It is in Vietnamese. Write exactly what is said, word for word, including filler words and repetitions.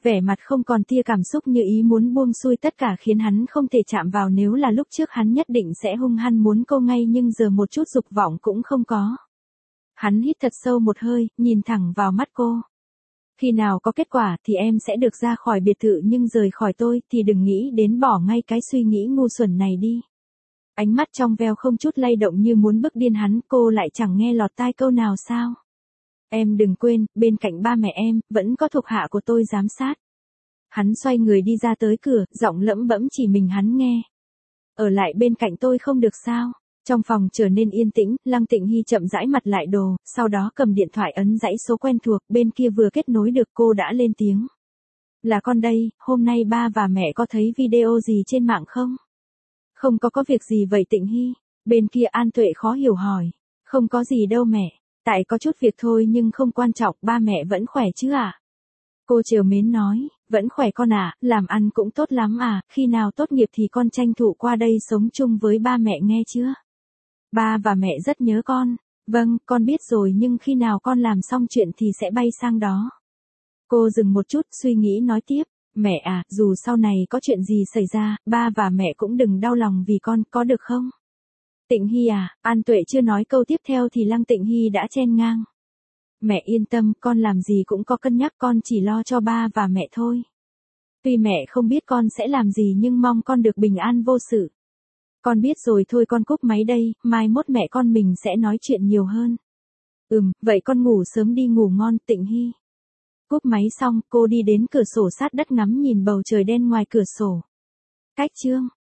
Vẻ mặt không còn tia cảm xúc như ý muốn buông xuôi tất cả khiến hắn không thể chạm vào, nếu là lúc trước hắn nhất định sẽ hung hăng muốn cô ngay nhưng giờ một chút dục vọng cũng không có. Hắn hít thật sâu một hơi, nhìn thẳng vào mắt cô. Khi nào có kết quả thì em sẽ được ra khỏi biệt thự, nhưng rời khỏi tôi thì đừng nghĩ đến, bỏ ngay cái suy nghĩ ngu xuẩn này đi. Ánh mắt trong veo không chút lay động như muốn bức điên hắn, cô lại chẳng nghe lọt tai câu nào sao? Em đừng quên, bên cạnh ba mẹ em, vẫn có thuộc hạ của tôi giám sát. Hắn xoay người đi ra tới cửa, giọng lẫm bẫm chỉ mình hắn nghe. Ở lại bên cạnh tôi không được sao? Trong phòng trở nên yên tĩnh, Lăng Tịnh Hy chậm rãi mặt lại đồ, sau đó cầm điện thoại ấn dãy số quen thuộc, bên kia vừa kết nối được cô đã lên tiếng. Là con đây, hôm nay ba và mẹ có thấy video gì trên mạng không? Không có có việc gì vậy Tịnh Hy? Bên kia An Tuệ khó hiểu hỏi. Không có gì đâu mẹ, tại có chút việc thôi nhưng không quan trọng, ba mẹ vẫn khỏe chứ à? Cô trìu mến nói, vẫn khỏe con à, làm ăn cũng tốt lắm à, khi nào tốt nghiệp thì con tranh thủ qua đây sống chung với ba mẹ nghe chưa? Ba và mẹ rất nhớ con. Vâng, con biết rồi, nhưng khi nào con làm xong chuyện thì sẽ bay sang đó. Cô dừng một chút, suy nghĩ nói tiếp. Mẹ à, dù sau này có chuyện gì xảy ra, ba và mẹ cũng đừng đau lòng vì con, có được không? Tịnh Hy à, An Tuệ chưa nói câu tiếp theo thì Lăng Tịnh Hy đã chen ngang. Mẹ yên tâm, con làm gì cũng có cân nhắc, con chỉ lo cho ba và mẹ thôi. Tuy mẹ không biết con sẽ làm gì nhưng mong con được bình an vô sự. Con biết rồi, thôi con cúp máy đây, mai mốt mẹ con mình sẽ nói chuyện nhiều hơn. Ừm, vậy con ngủ sớm đi, ngủ ngon Tịnh Hy. Cúp máy xong, cô đi đến cửa sổ sát đất ngắm nhìn bầu trời đen ngoài cửa sổ. Cách chương